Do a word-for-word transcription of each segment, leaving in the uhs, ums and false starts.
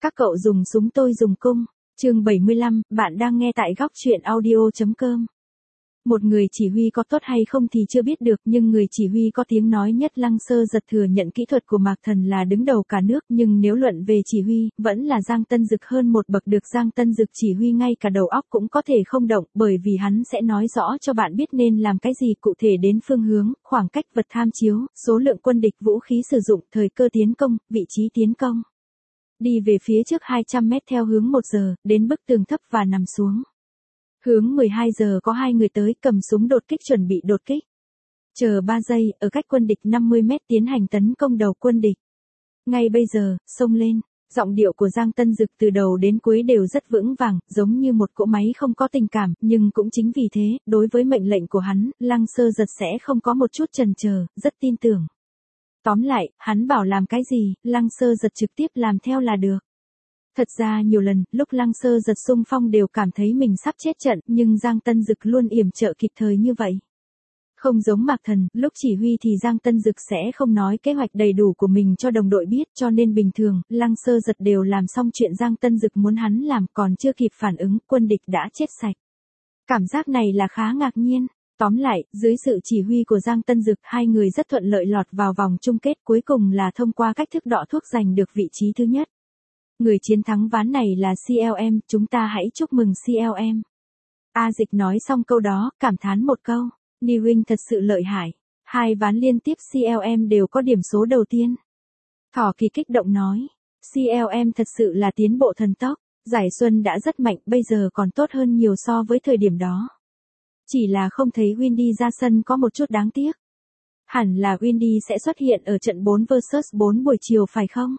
Các cậu dùng súng tôi dùng cung. Chương bảy mươi lăm, bạn đang nghe tại góc truyện audio chấm com. Một người chỉ huy có tốt hay không thì chưa biết được, nhưng người chỉ huy có tiếng nói nhất Lăng Sơ Giật thừa nhận kỹ thuật của Mạc Thần là đứng đầu cả nước, nhưng nếu luận về chỉ huy, vẫn là Giang Tân Dực hơn một bậc. Được Giang Tân Dực chỉ huy ngay cả đầu óc cũng có thể không động, bởi vì hắn sẽ nói rõ cho bạn biết nên làm cái gì cụ thể, đến phương hướng, khoảng cách vật tham chiếu, số lượng quân địch, vũ khí sử dụng, thời cơ tiến công, vị trí tiến công. Đi về phía trước hai trăm mét theo hướng một giờ, đến bức tường thấp và nằm xuống. Hướng mười hai giờ có hai người tới, cầm súng đột kích chuẩn bị đột kích. Chờ ba giây, ở cách quân địch năm mươi mét tiến hành tấn công đầu quân địch. Ngay bây giờ, xông lên. Giọng điệu của Giang Tân Dực từ đầu đến cuối đều rất vững vàng, giống như một cỗ máy không có tình cảm, nhưng cũng chính vì thế, đối với mệnh lệnh của hắn, Lăng Sơ Giật sẽ không có một chút chần chờ, rất tin tưởng. Tóm lại, hắn bảo làm cái gì, Lăng Sơ Giật trực tiếp làm theo là được. Thật ra nhiều lần, lúc Lăng Sơ Giật xung phong đều cảm thấy mình sắp chết trận, nhưng Giang Tân Dực luôn yểm trợ kịp thời như vậy. Không giống Mạc Thần, lúc chỉ huy thì Giang Tân Dực sẽ không nói kế hoạch đầy đủ của mình cho đồng đội biết, cho nên bình thường, Lăng Sơ Giật đều làm xong chuyện Giang Tân Dực muốn hắn làm, còn chưa kịp phản ứng, quân địch đã chết sạch. Cảm giác này là khá ngạc nhiên. Tóm lại, dưới sự chỉ huy của Giang Tân Dực, hai người rất thuận lợi lọt vào vòng chung kết, cuối cùng là thông qua cách thức đọ thuốc giành được vị trí thứ nhất. Người chiến thắng ván này là xê lờ em, chúng ta hãy chúc mừng xê lờ em. A Dịch nói xong câu đó, cảm thán một câu, Niwing thật sự lợi hại. Hai ván liên tiếp xê lờ em đều có điểm số đầu tiên. Thỏ Kỳ kích động nói, xê lờ em thật sự là tiến bộ thần tốc, giải Xuân đã rất mạnh, bây giờ còn tốt hơn nhiều so với thời điểm đó. Chỉ là không thấy Windy ra sân có một chút đáng tiếc. Hẳn là Windy sẽ xuất hiện ở trận bốn versus bốn buổi chiều phải không?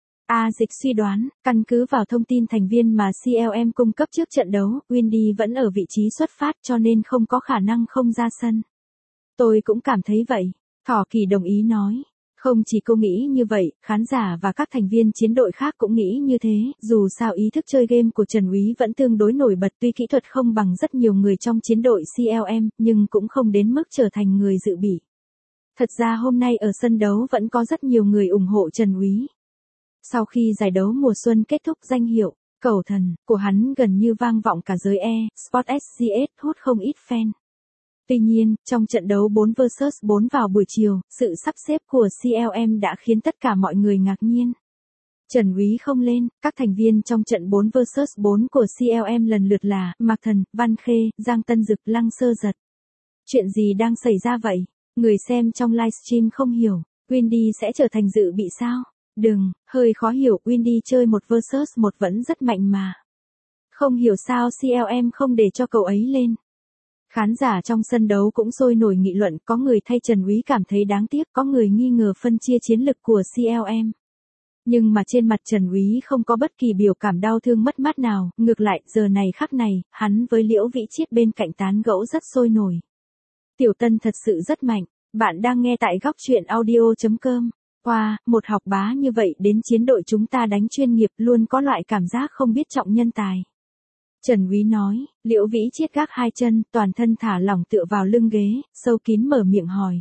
A Dịch suy đoán, căn cứ vào thông tin thành viên mà xê lờ em cung cấp trước trận đấu, Windy vẫn ở vị trí xuất phát cho nên không có khả năng không ra sân. Tôi cũng cảm thấy vậy, Thỏ Kỳ đồng ý nói. Không chỉ cô nghĩ như vậy, khán giả và các thành viên chiến đội khác cũng nghĩ như thế, dù sao ý thức chơi game của Trần Úy vẫn tương đối nổi bật, tuy kỹ thuật không bằng rất nhiều người trong chiến đội xê lờ em, nhưng cũng không đến mức trở thành người dự bị. Thật ra hôm nay ở sân đấu vẫn có rất nhiều người ủng hộ Trần Úy. Sau khi giải đấu mùa xuân kết thúc, danh hiệu Cẩu Thần của hắn gần như vang vọng cả giới e-sport, ét giê ét hút không ít fan. Tuy nhiên, trong trận đấu bốn versus bốn vào buổi chiều, sự sắp xếp của xê lờ em đã khiến tất cả mọi người ngạc nhiên. Trần Úy không lên, các thành viên trong trận bốn versus bốn của xê lờ em lần lượt là Mạc Thần, Văn Khê, Giang Tân Dực, Lăng Sơ Giật. Chuyện gì đang xảy ra vậy? Người xem trong livestream không hiểu, Windy sẽ trở thành dự bị sao? Đừng, hơi khó hiểu, Windy chơi một versus một vẫn rất mạnh mà. Không hiểu sao xê lờ em không để cho cậu ấy lên. Khán giả trong sân đấu cũng sôi nổi nghị luận, có người thay Trần Úy cảm thấy đáng tiếc, có người nghi ngờ phân chia chiến lực của xê lờ em. Nhưng mà trên mặt Trần Úy không có bất kỳ biểu cảm đau thương mất mát nào, ngược lại, giờ này khắc này, hắn với Liễu Vĩ Chiết bên cạnh tán gẫu rất sôi nổi. Tiểu Tân thật sự rất mạnh, bạn đang nghe tại góc truyện audio chấm com. Wow, một học bá như vậy đến chiến đội chúng ta đánh chuyên nghiệp, luôn có loại cảm giác không biết trọng nhân tài. Trần Úy nói, Liễu Vĩ Chiết gác hai chân, toàn thân thả lỏng tựa vào lưng ghế, sâu kín mở miệng hỏi.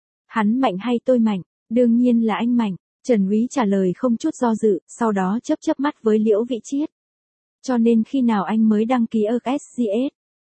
Hắn mạnh hay tôi mạnh? Đương nhiên là anh mạnh. Trần Úy trả lời không chút do dự, sau đó chớp chớp mắt với Liễu Vĩ Chiết. Cho nên khi nào anh mới đăng ký ở ét giê ét?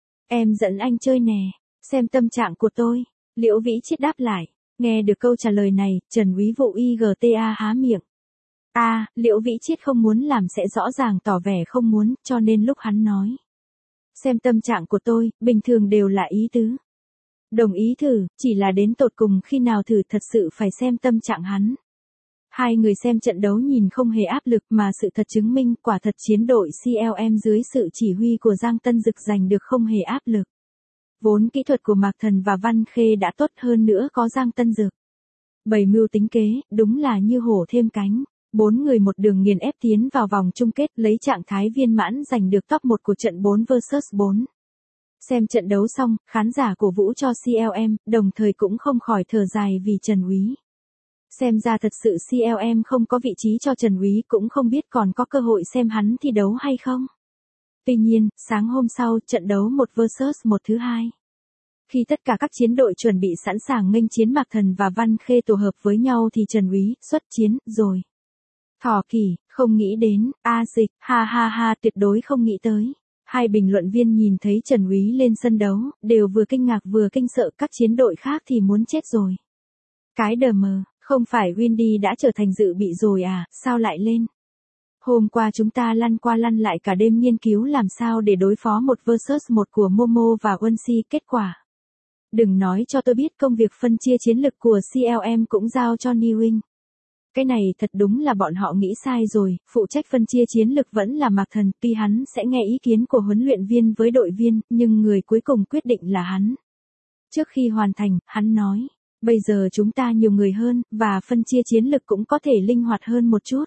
Em dẫn anh chơi nè, xem tâm trạng của tôi. Liễu Vĩ Chiết đáp lại. Nghe được câu trả lời này, Trần Úy vụ i giê tê a há miệng. A, à, Liễu Vĩ Chiết không muốn làm sẽ rõ ràng tỏ vẻ không muốn, cho nên lúc hắn nói. Xem tâm trạng của tôi, bình thường đều là ý tứ. Đồng ý thử, chỉ là đến tột cùng khi nào thử thật sự phải xem tâm trạng hắn. Hai người xem trận đấu nhìn không hề áp lực, mà sự thật chứng minh quả thật chiến đội xê lờ em dưới sự chỉ huy của Giang Tân Dực giành được không hề áp lực. Vốn kỹ thuật của Mạc Thần và Văn Khê đã tốt, hơn nữa có Giang Tân Dực. Bày mưu tính kế, đúng là như hổ thêm cánh. Bốn người một đường nghiền ép tiến vào vòng chung kết, lấy trạng thái viên mãn giành được top một của trận bốn versus bốn. Xem trận đấu xong, khán giả cổ vũ cho xê lờ em, đồng thời cũng không khỏi thở dài vì Trần Úy. Xem ra thật sự xê lờ em không có vị trí cho Trần Úy, cũng không biết còn có cơ hội xem hắn thi đấu hay không. Tuy nhiên, sáng hôm sau, trận đấu một versus một thứ hai. Khi tất cả các chiến đội chuẩn bị sẵn sàng nghênh chiến Mạc Thần và Văn Khê tổ hợp với nhau thì Trần Úy xuất chiến rồi. Thỏ Kỳ, không nghĩ đến, A Dịch, ha ha ha, tuyệt đối không nghĩ tới. Hai bình luận viên nhìn thấy Trần Úy lên sân đấu, đều vừa kinh ngạc vừa kinh sợ, các chiến đội khác thì muốn chết rồi. Cái đờ mờ, không phải Windy đã trở thành dự bị rồi à, sao lại lên? Hôm qua chúng ta lăn qua lăn lại cả đêm nghiên cứu làm sao để đối phó một versus một của Momo và Onesie, kết quả. Đừng nói cho tôi biết công việc phân chia chiến lực của xê lờ em cũng giao cho Newing. Cái này thật đúng là bọn họ nghĩ sai rồi, phụ trách phân chia chiến lực vẫn là Mạc Thần, tuy hắn sẽ nghe ý kiến của huấn luyện viên với đội viên, nhưng người cuối cùng quyết định là hắn. Trước khi hoàn thành, hắn nói, bây giờ chúng ta nhiều người hơn, và phân chia chiến lực cũng có thể linh hoạt hơn một chút.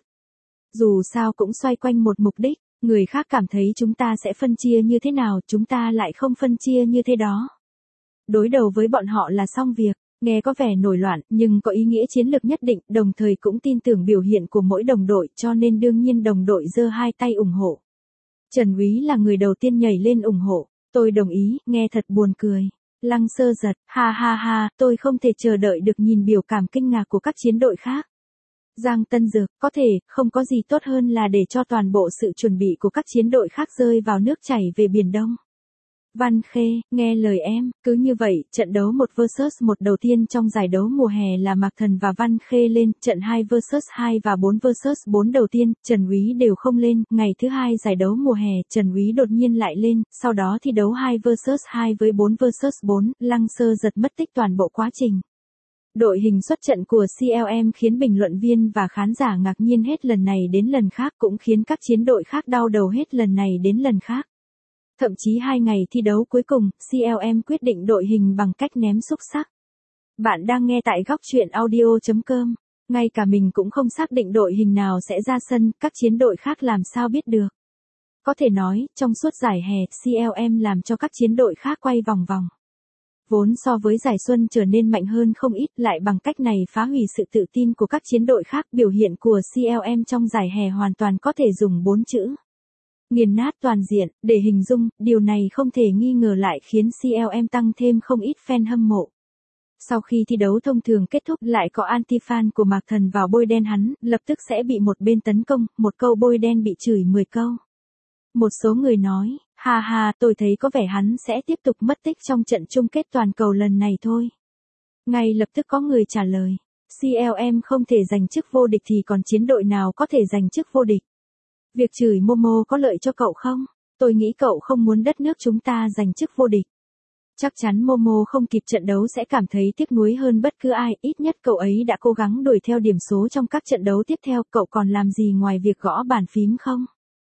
Dù sao cũng xoay quanh một mục đích, người khác cảm thấy chúng ta sẽ phân chia như thế nào, chúng ta lại không phân chia như thế đó. Đối đầu với bọn họ là xong việc, nghe có vẻ nổi loạn, nhưng có ý nghĩa chiến lược nhất định, đồng thời cũng tin tưởng biểu hiện của mỗi đồng đội, cho nên đương nhiên đồng đội giơ hai tay ủng hộ. Trần Úy là người đầu tiên nhảy lên ủng hộ, tôi đồng ý, nghe thật buồn cười. Lăng Sơ giật, ha ha ha, tôi không thể chờ đợi được nhìn biểu cảm kinh ngạc của các chiến đội khác. Giang Tân Dược, có thể, không có gì tốt hơn là để cho toàn bộ sự chuẩn bị của các chiến đội khác rơi vào nước chảy về Biển Đông. Văn Khê, nghe lời em, cứ như vậy, trận đấu một versus một đầu tiên trong giải đấu mùa hè là Mạc Thần và Văn Khê lên, trận hai versus hai và bốn versus bốn đầu tiên, Trần Úy đều không lên, ngày thứ hai giải đấu mùa hè, Trần Úy đột nhiên lại lên, sau đó thi đấu hai versus hai với bốn versus bốn, Lăng Sơ giật mất tích toàn bộ quá trình. Đội hình xuất trận của xê lờ em khiến bình luận viên và khán giả ngạc nhiên hết lần này đến lần khác, cũng khiến các chiến đội khác đau đầu hết lần này đến lần khác. Thậm chí hai ngày thi đấu cuối cùng, xê lờ em quyết định đội hình bằng cách ném xúc xắc. Bạn đang nghe tại góc truyện audio chấm com. Ngay cả mình cũng không xác định đội hình nào sẽ ra sân, các chiến đội khác làm sao biết được. Có thể nói, trong suốt giải hè, xê lờ em làm cho các chiến đội khác quay vòng vòng. Vốn so với giải xuân trở nên mạnh hơn không ít, lại bằng cách này phá hủy sự tự tin của các chiến đội khác. Biểu hiện của xê lờ em trong giải hè hoàn toàn có thể dùng bốn chữ. Nghiền nát toàn diện, để hình dung, điều này không thể nghi ngờ lại khiến xê lờ em tăng thêm không ít fan hâm mộ. Sau khi thi đấu thông thường kết thúc lại có anti-fan của Mạc Thần vào bôi đen hắn, lập tức sẽ bị một bên tấn công, một câu bôi đen bị chửi mười câu. Một số người nói, ha ha, tôi thấy có vẻ hắn sẽ tiếp tục mất tích trong trận chung kết toàn cầu lần này thôi. Ngay lập tức có người trả lời, xê lờ em không thể giành chức vô địch thì còn chiến đội nào có thể giành chức vô địch. Việc chửi Momo có lợi cho cậu không? Tôi nghĩ cậu không muốn đất nước chúng ta giành chức vô địch. Chắc chắn Momo không kịp trận đấu sẽ cảm thấy tiếc nuối hơn bất cứ ai, ít nhất cậu ấy đã cố gắng đuổi theo điểm số trong các trận đấu tiếp theo, cậu còn làm gì ngoài việc gõ bàn phím không?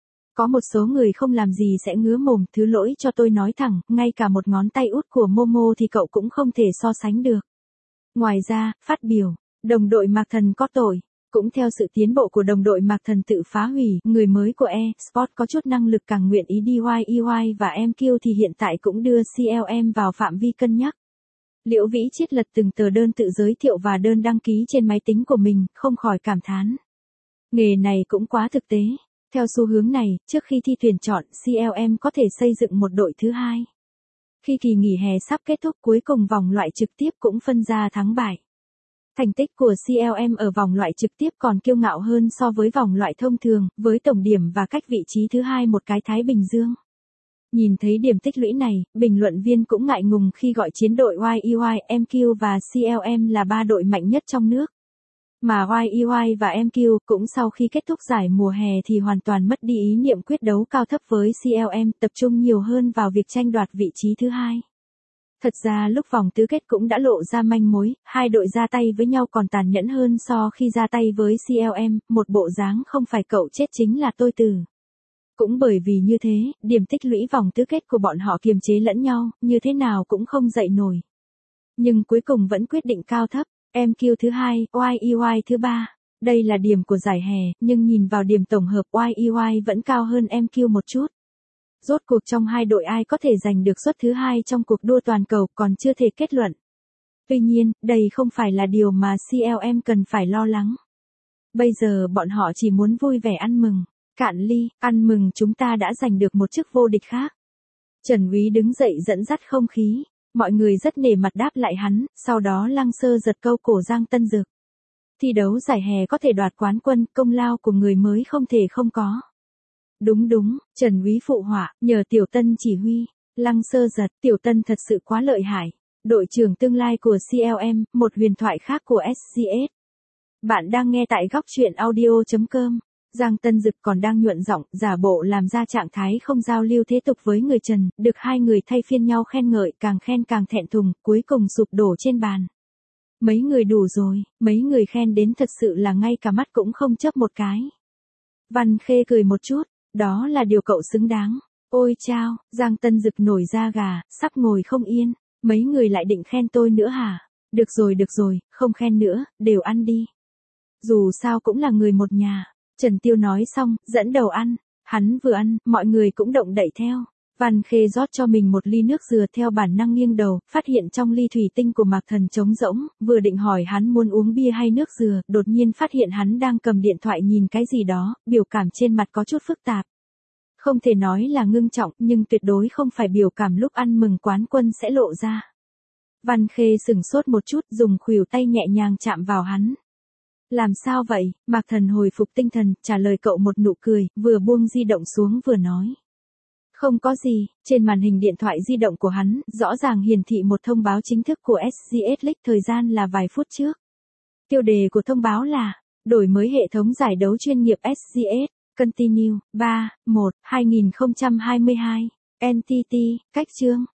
Có một số người không làm gì sẽ ngứa mồm, thứ lỗi cho tôi nói thẳng, ngay cả một ngón tay út của Momo thì cậu cũng không thể so sánh được. Ngoài ra, phát biểu, đồng đội Mạc Thần có tội. Cũng theo sự tiến bộ của đồng đội Mạc Thần tự phá hủy, người mới của e-sport có chút năng lực càng nguyện ý đê i e y và em kiu thì hiện tại cũng đưa xê lờ em vào phạm vi cân nhắc. Liễu Vĩ Chiết lật từng tờ đơn tự giới thiệu và đơn đăng ký trên máy tính của mình, không khỏi cảm thán. Nghề này cũng quá thực tế. Theo xu hướng này, trước khi thi tuyển chọn, xê lờ em có thể xây dựng một đội thứ hai. Khi kỳ nghỉ hè sắp kết thúc, cuối cùng vòng loại trực tiếp cũng phân ra thắng bại. Thành tích của xê lờ em ở vòng loại trực tiếp còn kiêu ngạo hơn so với vòng loại thông thường, với tổng điểm và cách vị trí thứ hai một cái Thái Bình Dương. Nhìn thấy điểm tích lũy này, bình luận viên cũng ngại ngùng khi gọi chiến đội i e y, em kiu và xê lờ em là ba đội mạnh nhất trong nước. Mà i e y và em kiu cũng sau khi kết thúc giải mùa hè thì hoàn toàn mất đi ý niệm quyết đấu cao thấp với xê lờ em, tập trung nhiều hơn vào việc tranh đoạt vị trí thứ hai. Thật ra lúc vòng tứ kết cũng đã lộ ra manh mối, hai đội ra tay với nhau còn tàn nhẫn hơn so khi ra tay với xê lờ em, một bộ dáng không phải cậu chết chính là tôi từ. Cũng bởi vì như thế, điểm tích lũy vòng tứ kết của bọn họ kiềm chế lẫn nhau, như thế nào cũng không dậy nổi. Nhưng cuối cùng vẫn quyết định cao thấp, em kiu thứ hai, i e y thứ ba. Đây là điểm của giải hè, nhưng nhìn vào điểm tổng hợp i e y vẫn cao hơn em kiu một chút. Rốt cuộc trong hai đội ai có thể giành được suất thứ hai trong cuộc đua toàn cầu còn chưa thể kết luận. Tuy nhiên, đây không phải là điều mà xê lờ em cần phải lo lắng. Bây giờ bọn họ chỉ muốn vui vẻ ăn mừng. Cạn ly, ăn mừng chúng ta đã giành được một chức vô địch khác. Trần Úy đứng dậy dẫn dắt không khí. Mọi người rất nể mặt đáp lại hắn, sau đó Lăng Sơ giật câu cổ Giang Tân Dược. Thi đấu giải hè có thể đoạt quán quân, công lao của người mới không thể không có. Đúng đúng, Trần Úy phụ họa, nhờ Tiểu Tân chỉ huy. Lăng Sơ giật, Tiểu Tân thật sự quá lợi hại. Đội trưởng tương lai của xê lờ em, một huyền thoại khác của ét giê ét. Bạn đang nghe tại góc truyện audio.com. Giang Tân Dực còn đang nhuận giọng, giả bộ làm ra trạng thái không giao lưu thế tục với người Trần, được hai người thay phiên nhau khen ngợi, càng khen càng thẹn thùng, cuối cùng sụp đổ trên bàn. Mấy người đủ rồi, mấy người khen đến thật sự là ngay cả mắt cũng không chớp một cái. Văn Khê cười một chút, đó là điều cậu xứng đáng. Ôi chao, Giang Tân Dực nổi da gà, sắp ngồi không yên. Mấy người lại định khen tôi nữa hả? Được rồi được rồi, không khen nữa, đều ăn đi. Dù sao cũng là người một nhà. Trần Tiêu nói xong, dẫn đầu ăn. Hắn vừa ăn, mọi người cũng động đậy theo. Văn Khê rót cho mình một ly nước dừa theo bản năng nghiêng đầu, phát hiện trong ly thủy tinh của Mạc Thần trống rỗng, vừa định hỏi hắn muốn uống bia hay nước dừa, đột nhiên phát hiện hắn đang cầm điện thoại nhìn cái gì đó, biểu cảm trên mặt có chút phức tạp. Không thể nói là ngưng trọng, nhưng tuyệt đối không phải biểu cảm lúc ăn mừng quán quân sẽ lộ ra. Văn Khê sửng sốt một chút, dùng khuỷu tay nhẹ nhàng chạm vào hắn. Làm sao vậy? Mạc Thần hồi phục tinh thần, trả lời cậu một nụ cười, vừa buông di động xuống vừa nói. Không có gì, trên màn hình điện thoại di động của hắn, rõ ràng hiển thị một thông báo chính thức của ét giê ét League thời gian là vài phút trước. Tiêu đề của thông báo là, đổi mới hệ thống giải đấu chuyên nghiệp ét giê ét, Continue, ba, một, hai nghìn không trăm hai mươi hai, en tê tê, cách chương.